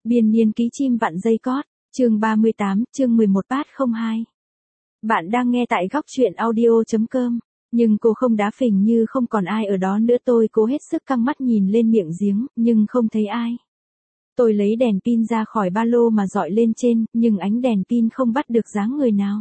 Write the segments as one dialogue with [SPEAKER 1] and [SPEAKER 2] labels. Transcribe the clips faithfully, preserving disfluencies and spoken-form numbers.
[SPEAKER 1] Biên niên ký chim vặn dây cót, chương ba mươi tám, chương mười một bát không hai. Bạn đang nghe tại góc truyện audio.com, nhưng cô không đá phình như không còn ai ở đó nữa. Tôi cố hết sức căng mắt nhìn lên miệng giếng, nhưng không thấy ai. Tôi lấy đèn pin ra khỏi ba lô mà dọi lên trên, nhưng ánh đèn pin không bắt được dáng người nào.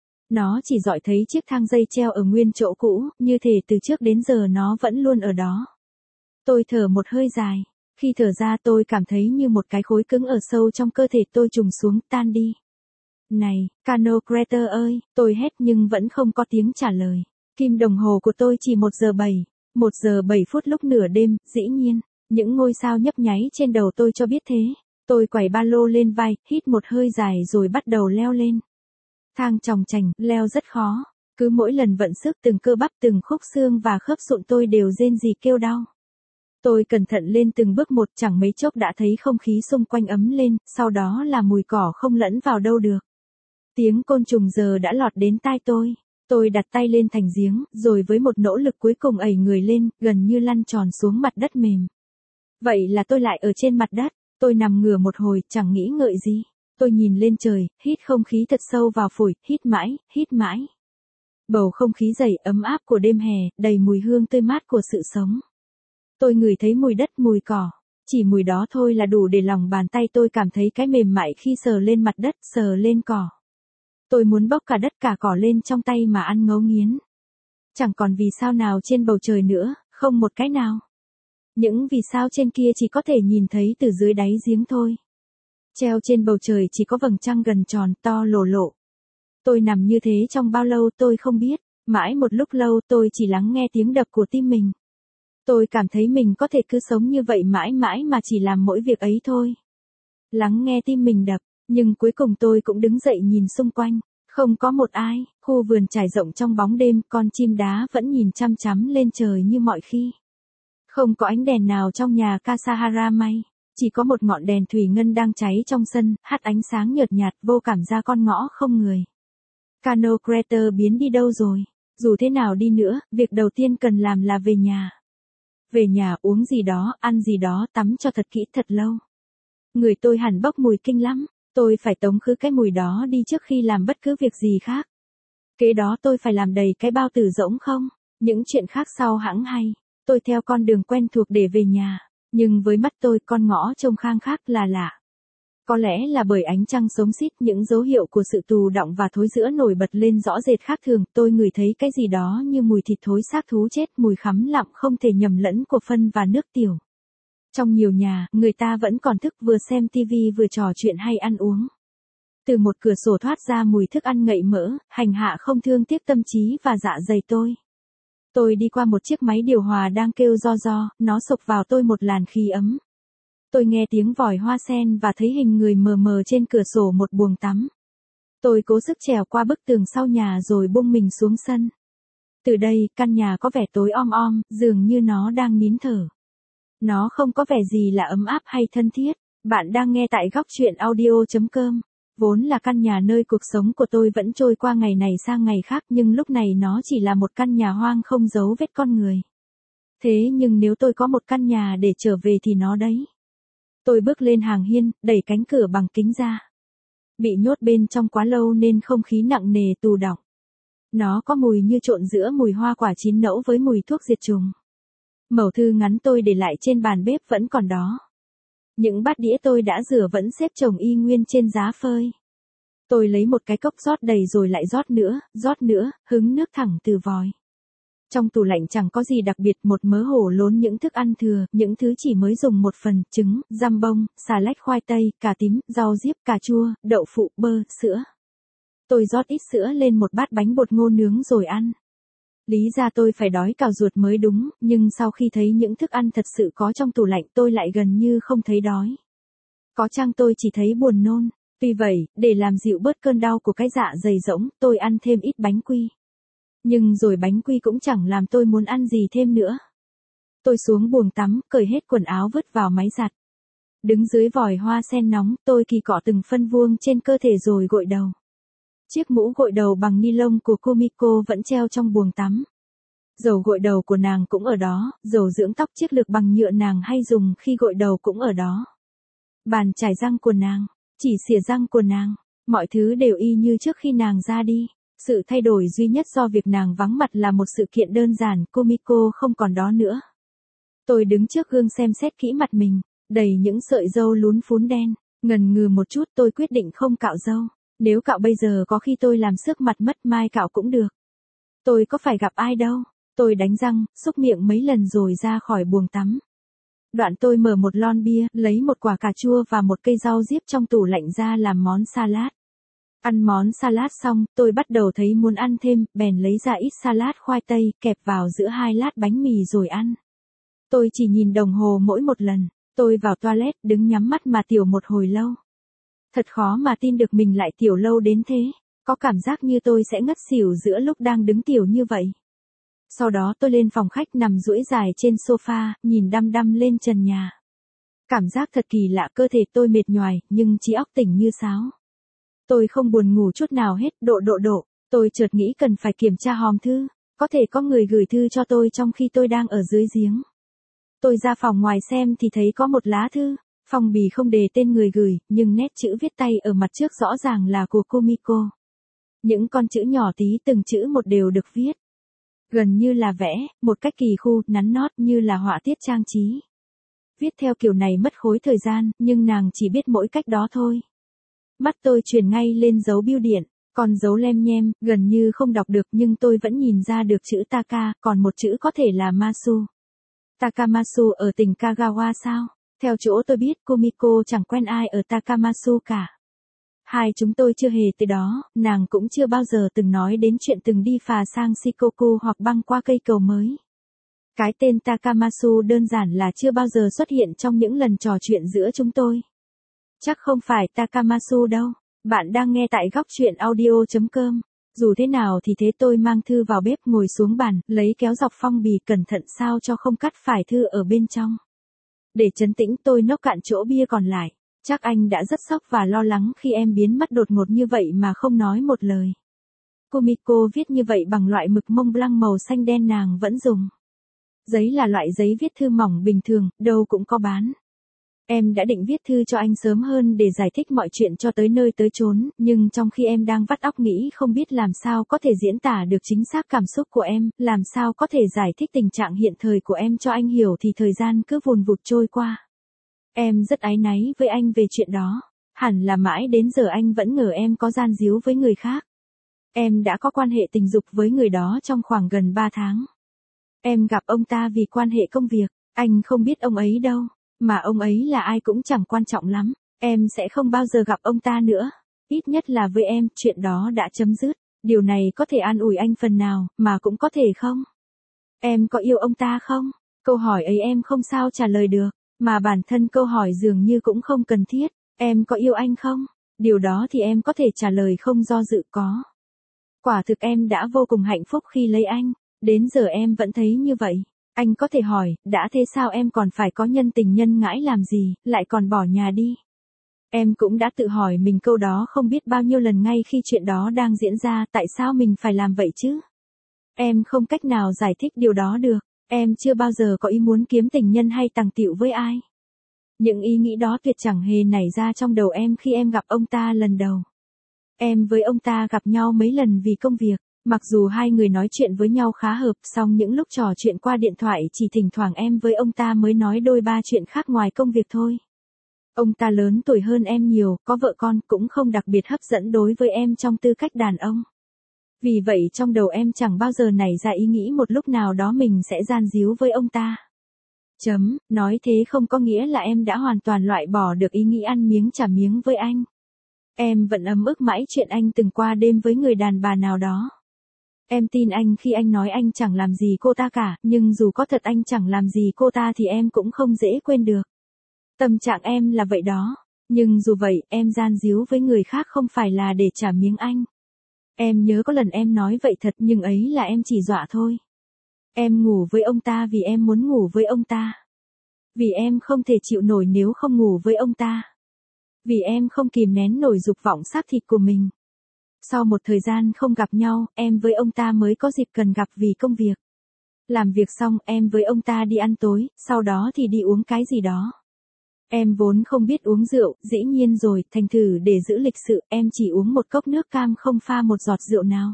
[SPEAKER 1] Nó chỉ dọi thấy chiếc thang dây treo ở nguyên chỗ cũ, như thể từ trước đến giờ nó vẫn luôn ở đó. Tôi thở một hơi dài. Khi thở ra tôi cảm thấy như một cái khối cứng ở sâu trong cơ thể tôi trùng xuống, tan đi. Này, Cano Crater ơi, tôi hét nhưng vẫn không có tiếng trả lời. Kim đồng hồ của tôi chỉ một giờ bảy, một giờ bảy phút lúc nửa đêm, dĩ nhiên, những ngôi sao nhấp nháy trên đầu tôi cho biết thế. Tôi quẩy ba lô lên vai, hít một hơi dài rồi bắt đầu leo lên. Thang chòng chành, leo rất khó. Cứ mỗi lần vận sức từng cơ bắp từng khúc xương và khớp sụn tôi đều rên rỉ kêu đau. Tôi cẩn thận lên từng bước một, chẳng mấy chốc đã thấy không khí xung quanh ấm lên, sau đó là mùi cỏ không lẫn vào đâu được. Tiếng côn trùng giờ đã lọt đến tai tôi. Tôi đặt tay lên thành giếng, rồi với một nỗ lực cuối cùng ẩy người lên, gần như lăn tròn xuống mặt đất mềm. Vậy là tôi lại ở trên mặt đất. Tôi nằm ngửa một hồi, chẳng nghĩ ngợi gì. Tôi nhìn lên trời, hít không khí thật sâu vào phổi, hít mãi, hít mãi. Bầu không khí dày, ấm áp của đêm hè, đầy mùi hương tươi mát của sự sống. Tôi ngửi thấy mùi đất, mùi cỏ. Chỉ mùi đó thôi là đủ để lòng bàn tay tôi cảm thấy cái mềm mại khi sờ lên mặt đất, sờ lên cỏ. Tôi muốn bóc cả đất cả cỏ lên trong tay mà ăn ngấu nghiến. Chẳng còn vì sao nào trên bầu trời nữa, không một cái nào. Những vì sao trên kia chỉ có thể nhìn thấy từ dưới đáy giếng thôi. Treo trên bầu trời chỉ có vầng trăng gần tròn, to lồ lộ. Tôi nằm như thế trong bao lâu tôi không biết, mãi một lúc lâu tôi chỉ lắng nghe tiếng đập của tim mình. Tôi cảm thấy mình có thể cứ sống như vậy mãi mãi mà chỉ làm mỗi việc ấy thôi. Lắng nghe tim mình đập, nhưng cuối cùng tôi cũng đứng dậy nhìn xung quanh. Không có một ai, khu vườn trải rộng trong bóng đêm, con chim đá vẫn nhìn chăm chăm lên trời như mọi khi. Không có ánh đèn nào trong nhà Kasahara May, chỉ có một ngọn đèn thủy ngân đang cháy trong sân, hắt ánh sáng nhợt nhạt vô cảm ra con ngõ không người. Cano Crater biến đi đâu rồi? Dù thế nào đi nữa, việc đầu tiên cần làm là về nhà. Về nhà uống gì đó, ăn gì đó, tắm cho thật kỹ thật lâu. Người tôi hẳn bốc mùi kinh lắm, tôi phải tống khứ cái mùi đó đi trước khi làm bất cứ việc gì khác. Kế đó tôi phải làm đầy cái bao tử rỗng không, những chuyện khác sau hẵng hay. Tôi theo con đường quen thuộc để về nhà, nhưng với mắt tôi con ngõ trông khang khác là lạ. Có lẽ là bởi ánh trăng xống xít, những dấu hiệu của sự tù đọng và thối rữa nổi bật lên rõ rệt khác thường. Tôi ngửi thấy cái gì đó như mùi thịt thối xác thú chết, mùi khắm lặng không thể nhầm lẫn của phân và nước tiểu. Trong nhiều nhà, người ta vẫn còn thức vừa xem tivi vừa trò chuyện hay ăn uống. Từ một cửa sổ thoát ra mùi thức ăn ngậy mỡ, hành hạ không thương tiếc tâm trí và dạ dày tôi. Tôi đi qua một chiếc máy điều hòa đang kêu ro ro, nó sộc vào tôi một làn khí ấm. Tôi nghe tiếng vòi hoa sen và thấy hình người mờ mờ trên cửa sổ một buồng tắm. Tôi cố sức trèo qua bức tường sau nhà rồi buông mình xuống sân. Từ đây, căn nhà có vẻ tối om om, dường như nó đang nín thở. Nó không có vẻ gì là ấm áp hay thân thiết. Bạn đang nghe tại góc truyện audio.com. Vốn là căn nhà nơi cuộc sống của tôi vẫn trôi qua ngày này sang ngày khác, nhưng lúc này nó chỉ là một căn nhà hoang không dấu vết con người. Thế nhưng nếu tôi có một căn nhà để trở về thì nó đấy. Tôi bước lên hàng hiên, đẩy cánh cửa bằng kính ra. Bị nhốt bên trong quá lâu nên không khí nặng nề tù đọng. Nó có mùi như trộn giữa mùi hoa quả chín nẫu với mùi thuốc diệt trùng. Mẩu thư ngắn tôi để lại trên bàn bếp vẫn còn đó. Những bát đĩa tôi đã rửa vẫn xếp chồng y nguyên trên giá phơi. Tôi lấy một cái cốc rót đầy rồi lại rót nữa, rót nữa, hứng nước thẳng từ vòi. Trong tủ lạnh chẳng có gì đặc biệt, một mớ hổ lốn những thức ăn thừa, những thứ chỉ mới dùng một phần, trứng, giam bông, xà lách khoai tây, cà tím, rau diếp, cà chua, đậu phụ, bơ, sữa. Tôi rót ít sữa lên một bát bánh bột ngô nướng rồi ăn. Lý ra tôi phải đói cào ruột mới đúng, nhưng sau khi thấy những thức ăn thật sự có trong tủ lạnh tôi lại gần như không thấy đói. Có chăng tôi chỉ thấy buồn nôn. Tuy vậy, để làm dịu bớt cơn đau của cái dạ dày rỗng, tôi ăn thêm ít bánh quy. Nhưng rồi bánh quy cũng chẳng làm tôi muốn ăn gì thêm nữa. Tôi xuống buồng tắm, cởi hết quần áo vứt vào máy giặt. Đứng dưới vòi hoa sen nóng, tôi kỳ cọ từng phân vuông trên cơ thể rồi gội đầu. Chiếc mũ gội đầu bằng ni lông của Kumiko vẫn treo trong buồng tắm. Dầu gội đầu của nàng cũng ở đó, dầu dưỡng tóc chiết lược bằng nhựa nàng hay dùng khi gội đầu cũng ở đó. bàn chải răng của nàng, chỉ xỉa răng của nàng, mọi thứ đều y như trước khi nàng ra đi. Sự thay đổi duy nhất do việc nàng vắng mặt là một sự kiện đơn giản, Kumiko không còn đó nữa. Tôi đứng trước gương xem xét kỹ mặt mình, đầy những sợi râu lún phún đen, ngần ngừ một chút tôi quyết định không cạo râu. Nếu cạo bây giờ có khi tôi làm xước mặt mất, mai cạo cũng được. Tôi có phải gặp ai đâu. Tôi đánh răng, xúc miệng mấy lần rồi ra khỏi buồng tắm. Đoạn tôi mở một lon bia, lấy một quả cà chua và một cây rau diếp trong tủ lạnh ra làm món salad. Ăn món salad xong, tôi bắt đầu thấy muốn ăn thêm, bèn lấy ra ít salad khoai tây, kẹp vào giữa hai lát bánh mì rồi ăn. Tôi chỉ nhìn đồng hồ mỗi một lần, tôi vào toilet đứng nhắm mắt mà tiểu một hồi lâu. Thật khó mà tin được mình lại tiểu lâu đến thế, có cảm giác như tôi sẽ ngất xỉu giữa lúc đang đứng tiểu như vậy. Sau đó tôi lên phòng khách nằm duỗi dài trên sofa, nhìn đăm đăm lên trần nhà. Cảm giác thật kỳ lạ, cơ thể tôi mệt nhoài, nhưng trí óc tỉnh như sáo. Tôi không buồn ngủ chút nào hết, độ độ độ, tôi chợt nghĩ cần phải kiểm tra hòm thư, có thể có người gửi thư cho tôi trong khi tôi đang ở dưới giếng. Tôi ra phòng ngoài xem thì thấy có một lá thư, phong bì không đề tên người gửi, nhưng nét chữ viết tay ở mặt trước rõ ràng là của Kumiko. Những con chữ nhỏ tí từng chữ một đều được viết. Gần như là vẽ, một cách kỳ khu, nắn nót như là họa tiết trang trí. Viết theo kiểu này mất khối thời gian, nhưng nàng chỉ biết mỗi cách đó thôi. Mắt tôi chuyển ngay lên dấu bưu điện, còn dấu lem nhem, gần như không đọc được nhưng tôi vẫn nhìn ra được chữ Taka, còn một chữ có thể là Masu. Takamasu ở tỉnh Kagawa sao? Theo chỗ tôi biết, Kumiko chẳng quen ai ở Takamasu cả. Hai chúng tôi chưa hề tới đó, nàng cũng chưa bao giờ từng nói đến chuyện từng đi phà sang Shikoku hoặc băng qua cây cầu mới. Cái tên Takamasu đơn giản là chưa bao giờ xuất hiện trong những lần trò chuyện giữa chúng tôi. Chắc không phải Takamasu đâu. Bạn đang nghe tại góc truyện audio chấm com. Dù thế nào thì thế tôi mang thư vào bếp, ngồi xuống bàn, lấy kéo dọc phong bì cẩn thận sao cho không cắt phải thư ở bên trong. Để trấn tĩnh tôi nốc cạn chỗ bia còn lại. Chắc anh đã rất sốc và lo lắng khi em biến mất đột ngột như vậy mà không nói một lời. Kumiko viết như vậy bằng loại mực Mont Blanc màu xanh đen nàng vẫn dùng. Giấy là loại giấy viết thư mỏng bình thường, đâu cũng có bán. Em đã định viết thư cho anh sớm hơn để giải thích mọi chuyện cho tới nơi tới chốn, nhưng trong khi em đang vắt óc nghĩ không biết làm sao có thể diễn tả được chính xác cảm xúc của em, làm sao có thể giải thích tình trạng hiện thời của em cho anh hiểu thì thời gian cứ vùn vụt trôi qua. Em rất áy náy với anh về chuyện đó, hẳn là mãi đến giờ anh vẫn ngờ em có gian díu với người khác. Em đã có quan hệ tình dục với người đó trong khoảng gần ba tháng. Em gặp ông ta vì quan hệ công việc, anh không biết ông ấy đâu. Mà ông ấy là ai cũng chẳng quan trọng lắm, em sẽ không bao giờ gặp ông ta nữa. Ít nhất là với em, chuyện đó đã chấm dứt. Điều này có thể an ủi anh phần nào, mà cũng có thể không. Em có yêu ông ta không? Câu hỏi ấy em không sao trả lời được, mà bản thân câu hỏi dường như cũng không cần thiết. Em có yêu anh không? Điều đó thì em có thể trả lời không do dự có. Quả thực em đã vô cùng hạnh phúc khi lấy anh, đến giờ em vẫn thấy như vậy. Anh có thể hỏi, đã thế sao em còn phải có nhân tình nhân ngãi làm gì, lại còn bỏ nhà đi. Em cũng đã tự hỏi mình câu đó không biết bao nhiêu lần ngay khi chuyện đó đang diễn ra, tại sao mình phải làm vậy chứ? Em không cách nào giải thích điều đó được, em chưa bao giờ có ý muốn kiếm tình nhân hay tằng tịu với ai. Những ý nghĩ đó tuyệt chẳng hề nảy ra trong đầu em khi em gặp ông ta lần đầu. Em với ông ta gặp nhau mấy lần vì công việc. Mặc dù hai người nói chuyện với nhau khá hợp, song những lúc trò chuyện qua điện thoại chỉ thỉnh thoảng em với ông ta mới nói đôi ba chuyện khác ngoài công việc thôi. Ông ta lớn tuổi hơn em nhiều, có vợ con, cũng không đặc biệt hấp dẫn đối với em trong tư cách đàn ông. Vì vậy trong đầu em chẳng bao giờ nảy ra ý nghĩ một lúc nào đó mình sẽ gian díu với ông ta. Chấm, nói thế không có nghĩa là em đã hoàn toàn loại bỏ được ý nghĩ ăn miếng trả miếng với anh. Em vẫn ấm ức mãi chuyện anh từng qua đêm với người đàn bà nào đó. Em tin anh khi anh nói anh chẳng làm gì cô ta cả, nhưng dù có thật anh chẳng làm gì cô ta thì em cũng không dễ quên được. Tâm trạng em là vậy đó, nhưng dù vậy, em gian díu với người khác không phải là để trả miếng anh. Em nhớ có lần em nói vậy thật nhưng ấy là em chỉ dọa thôi. Em ngủ với ông ta vì em muốn ngủ với ông ta. Vì em không thể chịu nổi nếu không ngủ với ông ta. Vì em không kìm nén nổi dục vọng xác thịt của mình. Sau một thời gian không gặp nhau, em với ông ta mới có dịp cần gặp vì công việc. Làm việc xong, em với ông ta đi ăn tối, sau đó thì đi uống cái gì đó. Em vốn không biết uống rượu, dĩ nhiên rồi, thành thử để giữ lịch sự, em chỉ uống một cốc nước cam không pha một giọt rượu nào.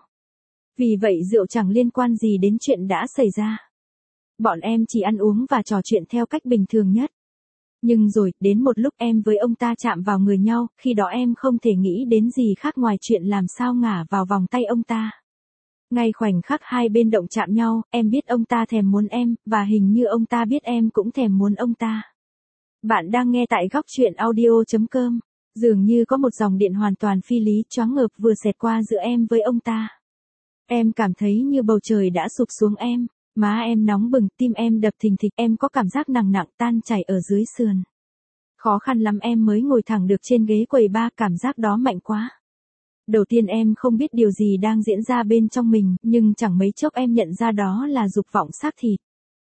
[SPEAKER 1] Vì vậy rượu chẳng liên quan gì đến chuyện đã xảy ra. Bọn em chỉ ăn uống và trò chuyện theo cách bình thường nhất. Nhưng rồi, đến một lúc em với ông ta chạm vào người nhau, khi đó em không thể nghĩ đến gì khác ngoài chuyện làm sao ngả vào vòng tay ông ta. Ngay khoảnh khắc hai bên động chạm nhau, em biết ông ta thèm muốn em, và hình như ông ta biết em cũng thèm muốn ông ta. Bạn đang nghe tại góc chuyện audio chấm com. Dường như có một dòng điện hoàn toàn phi lý choáng ngợp vừa xẹt qua giữa em với ông ta. Em cảm thấy như bầu trời đã sụp xuống em, má em nóng bừng, tim em đập thình thịch, em có cảm giác nặng nặng tan chảy ở dưới sườn. Khó khăn lắm em mới ngồi thẳng được trên ghế quầy bar, cảm giác đó mạnh quá. Đầu tiên em không biết điều gì đang diễn ra bên trong mình, nhưng chẳng mấy chốc em nhận ra đó là dục vọng xác thịt.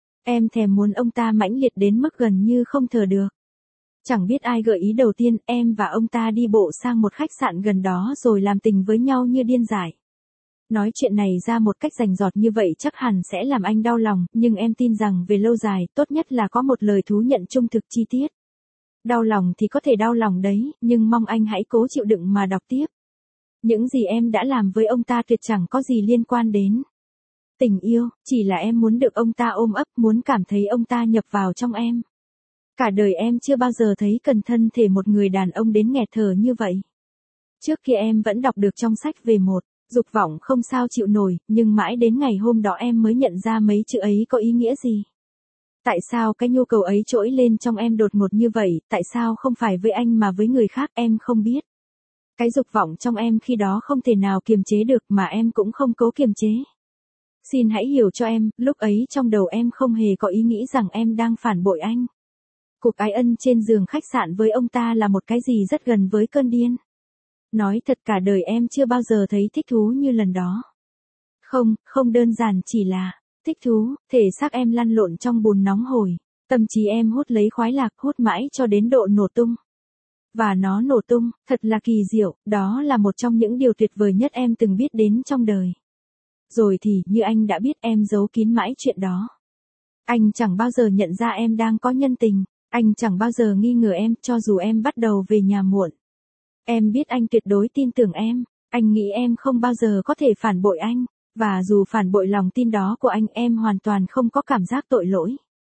[SPEAKER 1] Em thèm muốn ông ta mãnh liệt đến mức gần như không thở được. Chẳng biết ai gợi ý đầu tiên, em và ông ta đi bộ sang một khách sạn gần đó rồi làm tình với nhau như điên dại. Nói chuyện này ra một cách rành rọt như vậy chắc hẳn sẽ làm anh đau lòng, nhưng em tin rằng về lâu dài, tốt nhất là có một lời thú nhận trung thực chi tiết. Đau lòng thì có thể đau lòng đấy, nhưng mong anh hãy cố chịu đựng mà đọc tiếp. Những gì em đã làm với ông ta tuyệt chẳng có gì liên quan đến tình yêu, chỉ là em muốn được ông ta ôm ấp, muốn cảm thấy ông ta nhập vào trong em. Cả đời em chưa bao giờ thấy cần thân thể một người đàn ông đến nghẹt thở như vậy. Trước kia em vẫn đọc được trong sách về một dục vọng không sao chịu nổi, nhưng mãi đến ngày hôm đó em mới nhận ra mấy chữ ấy có ý nghĩa gì. Tại sao cái nhu cầu ấy trỗi lên trong em đột ngột như vậy, tại sao không phải với anh mà với người khác, em không biết. Cái dục vọng trong em khi đó không thể nào kiềm chế được mà em cũng không cố kiềm chế. Xin hãy hiểu cho em, lúc ấy trong đầu em không hề có ý nghĩ rằng em đang phản bội anh. Cuộc ái ân trên giường khách sạn với ông ta là một cái gì rất gần với cơn điên. Nói thật cả đời em chưa bao giờ thấy thích thú như lần đó. Không, không đơn giản chỉ là thích thú, thể xác em lăn lộn trong bùn nóng hổi, tâm trí em hút lấy khoái lạc, hút mãi cho đến độ nổ tung. Và nó nổ tung, thật là kỳ diệu, đó là một trong những điều tuyệt vời nhất em từng biết đến trong đời. Rồi thì, như anh đã biết, em giấu kín mãi chuyện đó. Anh chẳng bao giờ nhận ra em đang có nhân tình, anh chẳng bao giờ nghi ngờ em, cho dù em bắt đầu về nhà muộn. Em biết anh tuyệt đối tin tưởng em, anh nghĩ em không bao giờ có thể phản bội anh, và dù phản bội lòng tin đó của anh, em hoàn toàn không có cảm giác tội lỗi.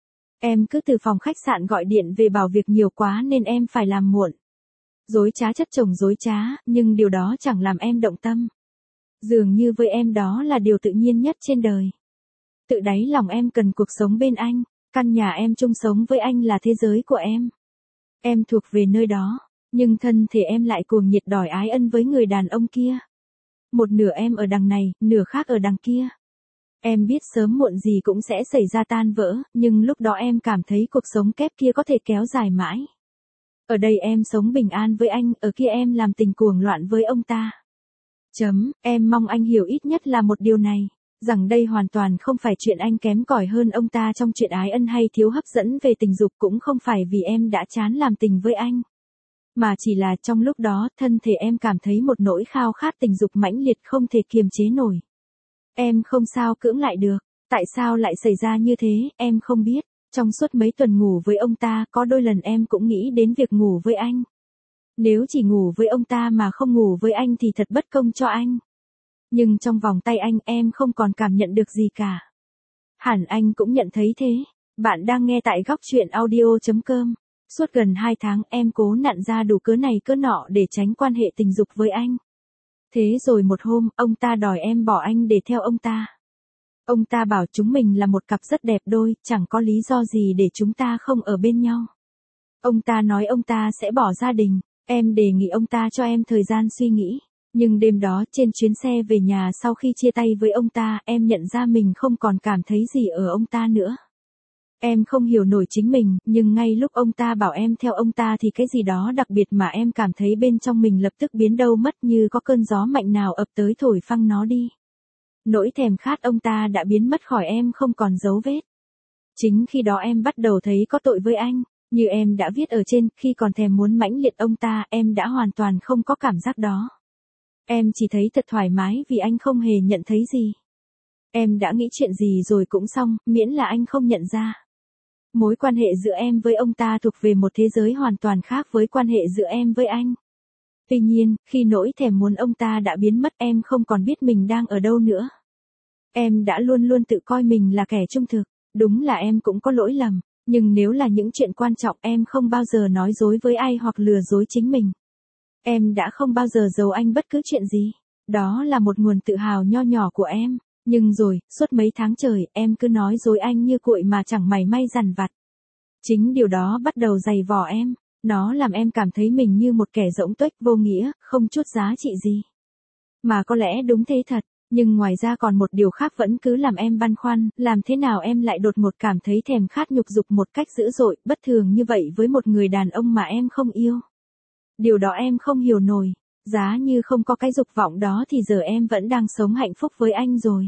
[SPEAKER 1] Em cứ từ phòng khách sạn gọi điện về bảo việc nhiều quá nên em phải làm muộn. Dối trá chất chồng dối trá, nhưng điều đó chẳng làm em động tâm. Dường như với em đó là điều tự nhiên nhất trên đời. Tự đáy lòng em cần cuộc sống bên anh, căn nhà em chung sống với anh là thế giới của em. Em thuộc về nơi đó, nhưng thân thể em lại cuồng nhiệt đòi ái ân với người đàn ông kia. Một nửa em ở đằng này, nửa khác ở đằng kia. Em biết sớm muộn gì cũng sẽ xảy ra tan vỡ, nhưng lúc đó em cảm thấy cuộc sống kép kia có thể kéo dài mãi. Ở đây em sống bình an với anh, ở kia em làm tình cuồng loạn với ông ta. Chấm, em mong anh hiểu ít nhất là một điều này, rằng đây hoàn toàn không phải chuyện anh kém cỏi hơn ông ta trong chuyện ái ân hay thiếu hấp dẫn về tình dục, cũng không phải vì em đã chán làm tình với anh. Mà chỉ là trong lúc đó, thân thể em cảm thấy một nỗi khao khát tình dục mãnh liệt không thể kiềm chế nổi. Em không sao cưỡng lại được, tại sao lại xảy ra như thế, em không biết. Trong suốt mấy tuần ngủ với ông ta, có đôi lần em cũng nghĩ đến việc ngủ với anh. Nếu chỉ ngủ với ông ta mà không ngủ với anh thì thật bất công cho anh. Nhưng trong vòng tay anh, em không còn cảm nhận được gì cả. Hẳn anh cũng nhận thấy thế. Bạn đang nghe tại góc chuyện audio chấm com. Suốt gần hai tháng em cố nặn ra đủ cớ này cớ nọ để tránh quan hệ tình dục với anh. Thế rồi một hôm, ông ta đòi em bỏ anh để theo ông ta. Ông ta bảo chúng mình là một cặp rất đẹp đôi, chẳng có lý do gì để chúng ta không ở bên nhau. Ông ta nói ông ta sẽ bỏ gia đình, em đề nghị ông ta cho em thời gian suy nghĩ. Nhưng đêm đó trên chuyến xe về nhà sau khi chia tay với ông ta, em nhận ra mình không còn cảm thấy gì ở ông ta nữa. Em không hiểu nổi chính mình, nhưng ngay lúc ông ta bảo em theo ông ta thì cái gì đó đặc biệt mà em cảm thấy bên trong mình lập tức biến đâu mất, như có cơn gió mạnh nào ập tới thổi phăng nó đi. Nỗi thèm khát ông ta đã biến mất khỏi em không còn dấu vết. Chính khi đó em bắt đầu thấy có tội với anh, như em đã viết ở trên, khi còn thèm muốn mãnh liệt ông ta, em đã hoàn toàn không có cảm giác đó. Em chỉ thấy thật thoải mái vì anh không hề nhận thấy gì. Em đã nghĩ chuyện gì rồi cũng xong, miễn là anh không nhận ra. Mối quan hệ giữa em với ông ta thuộc về một thế giới hoàn toàn khác với quan hệ giữa em với anh. Tuy nhiên, khi nỗi thèm muốn ông ta đã biến mất em không còn biết mình đang ở đâu nữa. Em đã luôn luôn tự coi mình là kẻ trung thực, đúng là em cũng có lỗi lầm, nhưng nếu là những chuyện quan trọng em không bao giờ nói dối với ai hoặc lừa dối chính mình. Em đã không bao giờ giấu anh bất cứ chuyện gì, đó là một nguồn tự hào nho nhỏ của em, nhưng rồi, suốt mấy tháng trời em cứ nói dối anh như cuội mà chẳng mảy may dằn vặt. Chính điều đó bắt đầu dày vò em, nó làm em cảm thấy mình như một kẻ rỗng tuếch vô nghĩa, không chút giá trị gì. Mà có lẽ đúng thế thật. Nhưng ngoài ra còn một điều khác vẫn cứ làm em băn khoăn, làm thế nào em lại đột ngột cảm thấy thèm khát nhục dục một cách dữ dội, bất thường như vậy với một người đàn ông mà em không yêu. Điều đó em không hiểu nổi, giá như không có cái dục vọng đó thì giờ em vẫn đang sống hạnh phúc với anh rồi.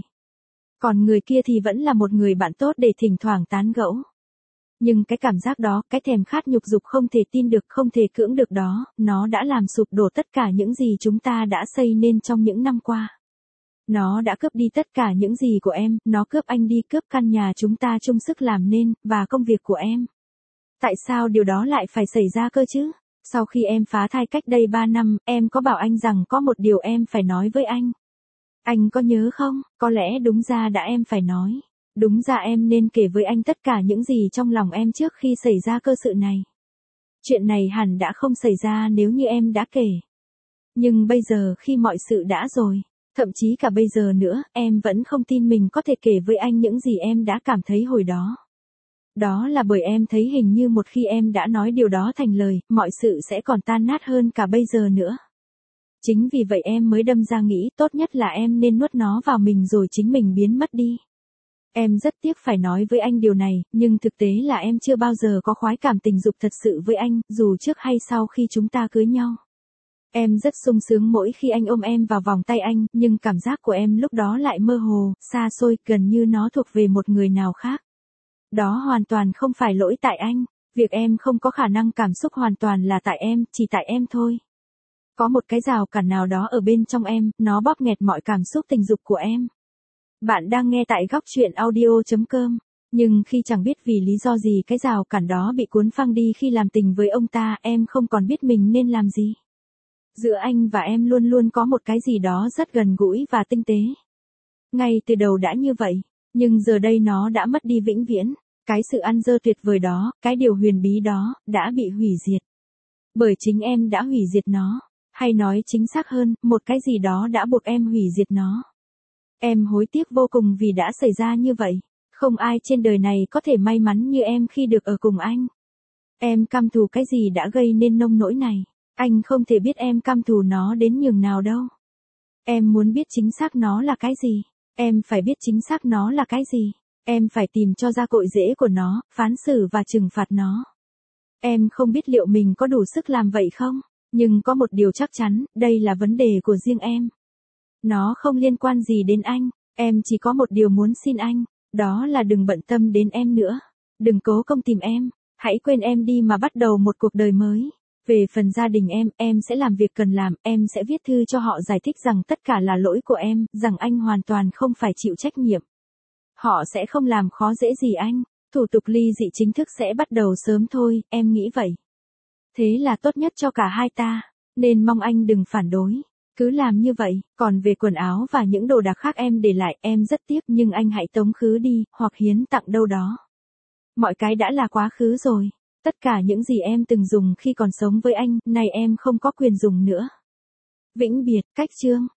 [SPEAKER 1] Còn người kia thì vẫn là một người bạn tốt để thỉnh thoảng tán gẫu. Nhưng cái cảm giác đó, cái thèm khát nhục dục không thể tin được, không thể cưỡng được đó, nó đã làm sụp đổ tất cả những gì chúng ta đã xây nên trong những năm qua. Nó đã cướp đi tất cả những gì của em, nó cướp anh đi, cướp căn nhà chúng ta chung sức làm nên, và công việc của em. Tại sao điều đó lại phải xảy ra cơ chứ? Sau khi em phá thai cách đây ba năm, em có bảo anh rằng có một điều em phải nói với anh. Anh có nhớ không? Có lẽ đúng ra đã em phải nói. Đúng ra em nên kể với anh tất cả những gì trong lòng em trước khi xảy ra cơ sự này. Chuyện này hẳn đã không xảy ra nếu như em đã kể. Nhưng bây giờ khi mọi sự đã rồi, thậm chí cả bây giờ nữa, em vẫn không tin mình có thể kể với anh những gì em đã cảm thấy hồi đó. Đó là bởi em thấy hình như một khi em đã nói điều đó thành lời, mọi sự sẽ còn tan nát hơn cả bây giờ nữa. Chính vì vậy em mới đâm ra nghĩ tốt nhất là em nên nuốt nó vào mình rồi chính mình biến mất đi. Em rất tiếc phải nói với anh điều này, nhưng thực tế là em chưa bao giờ có khoái cảm tình dục thật sự với anh, dù trước hay sau khi chúng ta cưới nhau. Em rất sung sướng mỗi khi anh ôm em vào vòng tay anh, nhưng cảm giác của em lúc đó lại mơ hồ, xa xôi, gần như nó thuộc về một người nào khác. Đó hoàn toàn không phải lỗi tại anh, việc em không có khả năng cảm xúc hoàn toàn là tại em, chỉ tại em thôi. Có một cái rào cản nào đó ở bên trong em, nó bóp nghẹt mọi cảm xúc tình dục của em. Bạn đang nghe tại góc truyện audio chấm com, nhưng khi chẳng biết vì lý do gì cái rào cản đó bị cuốn phăng đi khi làm tình với ông ta, em không còn biết mình nên làm gì. Giữa anh và em luôn luôn có một cái gì đó rất gần gũi và tinh tế. Ngay từ đầu đã như vậy, nhưng giờ đây nó đã mất đi vĩnh viễn. Cái sự ăn dơ tuyệt vời đó, cái điều huyền bí đó, đã bị hủy diệt. Bởi chính em đã hủy diệt nó, hay nói chính xác hơn, một cái gì đó đã buộc em hủy diệt nó. Em hối tiếc vô cùng vì đã xảy ra như vậy. Không ai trên đời này có thể may mắn như em khi được ở cùng anh. Em căm thù cái gì đã gây nên nông nỗi này. Anh không thể biết em căm thù nó đến nhường nào đâu. Em muốn biết chính xác nó là cái gì. Em phải biết chính xác nó là cái gì. Em phải tìm cho ra cội rễ của nó, phán xử và trừng phạt nó. Em không biết liệu mình có đủ sức làm vậy không, nhưng có một điều chắc chắn, đây là vấn đề của riêng em. Nó không liên quan gì đến anh, em chỉ có một điều muốn xin anh, đó là đừng bận tâm đến em nữa. Đừng cố công tìm em, hãy quên em đi mà bắt đầu một cuộc đời mới. Về phần gia đình em, em sẽ làm việc cần làm, em sẽ viết thư cho họ giải thích rằng tất cả là lỗi của em, rằng anh hoàn toàn không phải chịu trách nhiệm. Họ sẽ không làm khó dễ gì anh, thủ tục ly dị chính thức sẽ bắt đầu sớm thôi, em nghĩ vậy. Thế là tốt nhất cho cả hai ta, nên mong anh đừng phản đối. Cứ làm như vậy, còn về quần áo và những đồ đạc khác em để lại, em rất tiếc nhưng anh hãy tống khứ đi, hoặc hiến tặng đâu đó. Mọi cái đã là quá khứ rồi. Tất cả những gì em từng dùng khi còn sống với anh, nay em không có quyền dùng nữa. Vĩnh biệt, cách chương.